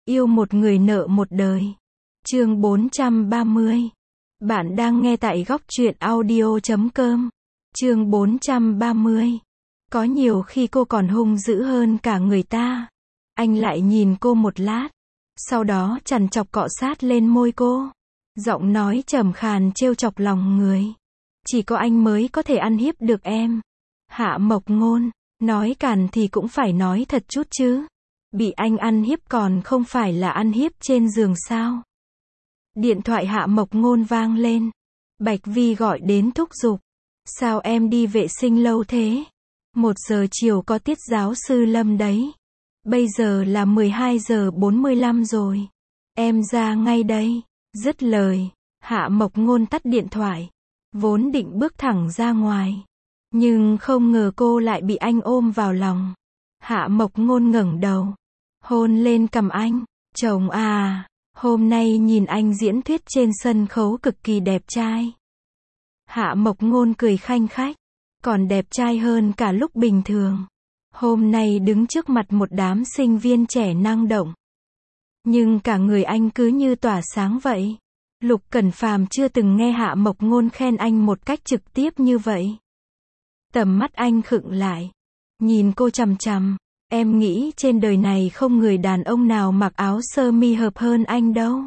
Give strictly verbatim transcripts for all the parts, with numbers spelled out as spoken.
Yêu một người nợ một đời. Chương bốn trăm ba mươi. Bạn đang nghe tại góc truyện audio chấm com. Chương bốn trăm ba mươi. Có nhiều khi cô còn hung dữ hơn cả người ta. Anh lại nhìn cô một lát, sau đó chằn chọc cọ sát lên môi cô. Giọng nói trầm khàn trêu chọc lòng người. Chỉ có anh mới có thể ăn hiếp được em. Hạ Mộc Ngôn, nói càn thì cũng phải nói thật chút chứ. Bị anh ăn hiếp còn không phải là ăn hiếp trên giường sao? Điện thoại Hạ Mộc Ngôn vang lên. Bạch Vi gọi đến thúc giục. Sao em đi vệ sinh lâu thế? Một giờ chiều có tiết giáo sư Lâm đấy. Bây giờ là mười hai giờ bốn mươi lăm rồi. Em ra ngay đây. Dứt lời, Hạ Mộc Ngôn tắt điện thoại. Vốn định bước thẳng ra ngoài, nhưng không ngờ cô lại bị anh ôm vào lòng. Hạ Mộc Ngôn ngẩng đầu, hôn lên cằm anh. Chồng à, hôm nay nhìn anh diễn thuyết trên sân khấu cực kỳ đẹp trai. Hạ Mộc Ngôn cười khanh khách, còn đẹp trai hơn cả lúc bình thường. Hôm nay đứng trước mặt một đám sinh viên trẻ năng động, nhưng cả người anh cứ như tỏa sáng vậy. Lục Cẩn Phàm chưa từng nghe Hạ Mộc Ngôn khen anh một cách trực tiếp như vậy. Tầm mắt anh khựng lại, nhìn cô chằm chằm. Em nghĩ trên đời này không người đàn ông nào mặc áo sơ mi hợp hơn anh đâu.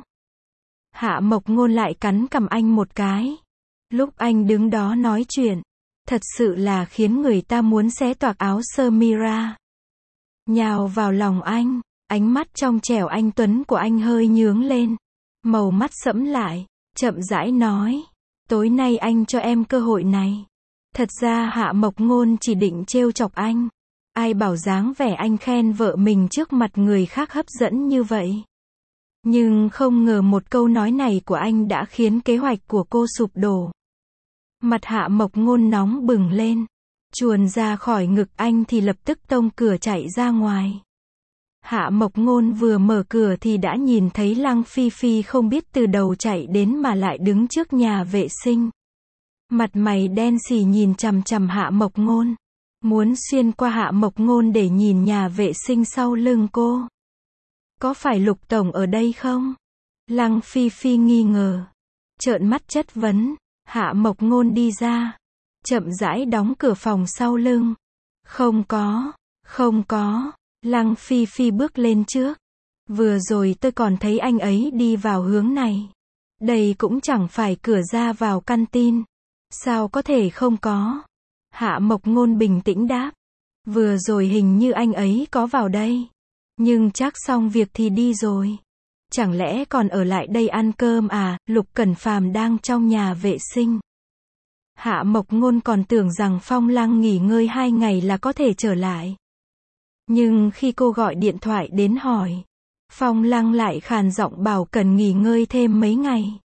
Hạ Mộc Ngôn lại cắn cằm anh một cái. Lúc anh đứng đó nói chuyện, thật sự là khiến người ta muốn xé toạc áo sơ mi ra. Nhào vào lòng anh, ánh mắt trong trẻo anh tuấn của anh hơi nhướng lên. Màu mắt sẫm lại, chậm rãi nói. Tối nay anh cho em cơ hội này. Thật ra Hạ Mộc Ngôn chỉ định trêu chọc anh. Ai bảo dáng vẻ anh khen vợ mình trước mặt người khác hấp dẫn như vậy. Nhưng không ngờ một câu nói này của anh đã khiến kế hoạch của cô sụp đổ. Mặt Hạ Mộc Ngôn nóng bừng lên. Chuồn ra khỏi ngực anh thì lập tức tông cửa chạy ra ngoài. Hạ Mộc Ngôn vừa mở cửa thì đã nhìn thấy Lăng Phi Phi không biết từ đầu chạy đến mà lại đứng trước nhà vệ sinh. Mặt mày đen xì nhìn chằm chằm Hạ Mộc Ngôn. Muốn xuyên qua Hạ Mộc Ngôn để nhìn nhà vệ sinh sau lưng cô. Có phải Lục Tổng ở đây không? Lăng Phi Phi nghi ngờ, trợn mắt chất vấn. Hạ Mộc Ngôn đi ra, chậm rãi đóng cửa phòng sau lưng. Không có, không có. Lăng Phi Phi bước lên trước. Vừa rồi tôi còn thấy anh ấy đi vào hướng này. Đây cũng chẳng phải cửa ra vào căn tin. Sao có thể không có? Hạ Mộc Ngôn bình tĩnh đáp. Vừa rồi hình như anh ấy có vào đây. Nhưng chắc xong việc thì đi rồi. Chẳng lẽ còn ở lại đây ăn cơm à? Lục Cẩn Phàm đang trong nhà vệ sinh. Hạ Mộc Ngôn còn tưởng rằng Phong Lăng nghỉ ngơi hai ngày là có thể trở lại. Nhưng khi cô gọi điện thoại đến hỏi, Phong Lăng lại khàn giọng bảo cần nghỉ ngơi thêm mấy ngày.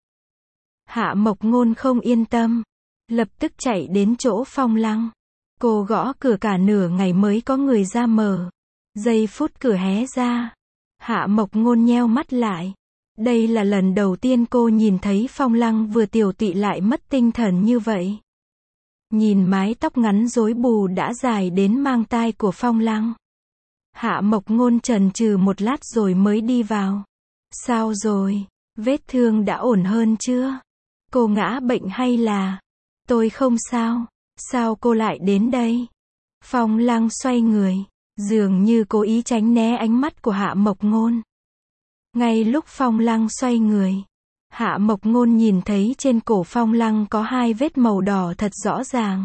Hạ Mộc Ngôn không yên tâm, lập tức chạy đến chỗ Phong Lăng. Cô gõ cửa cả nửa ngày mới có người ra mở. Giây phút cửa hé ra, Hạ Mộc Ngôn nheo mắt lại. Đây là lần đầu tiên cô nhìn thấy Phong Lăng vừa tiều tụy lại mất tinh thần như vậy. Nhìn mái tóc ngắn rối bù đã dài đến mang tai của Phong Lăng, Hạ Mộc Ngôn chần chừ một lát rồi mới đi vào. Sao rồi? Vết thương đã ổn hơn chưa? Cô ngã bệnh hay là? Tôi không sao. Sao cô lại đến đây? Phong Lăng xoay người, dường như cố ý tránh né ánh mắt của Hạ Mộc Ngôn. Ngay lúc Phong Lăng xoay người, Hạ Mộc Ngôn nhìn thấy trên cổ Phong Lăng có hai vết màu đỏ thật rõ ràng.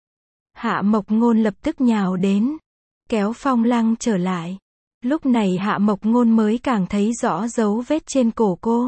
Hạ Mộc Ngôn lập tức nhào đến, kéo Phong Lăng trở lại. Lúc này Hạ Mộc Ngôn mới càng thấy rõ dấu vết trên cổ cô.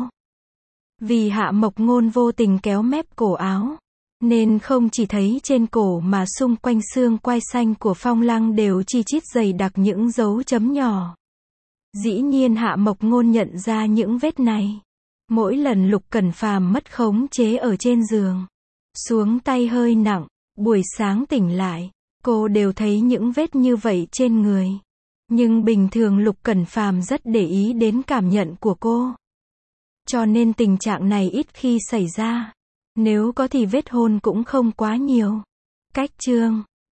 Vì Hạ Mộc Ngôn vô tình kéo mép cổ áo, nên không chỉ thấy trên cổ mà xung quanh xương quai xanh của Phong Lăng đều chi chít dày đặc những dấu chấm nhỏ. Dĩ nhiên Hạ Mộc Ngôn nhận ra những vết này. Mỗi lần Lục Cẩn Phàm mất khống chế ở trên giường, xuống tay hơi nặng, buổi sáng tỉnh lại, cô đều thấy những vết như vậy trên người. Nhưng bình thường Lục Cẩn Phàm rất để ý đến cảm nhận của cô. Cho nên tình trạng này ít khi xảy ra. Nếu có thì vết hôn cũng không quá nhiều. Cách chương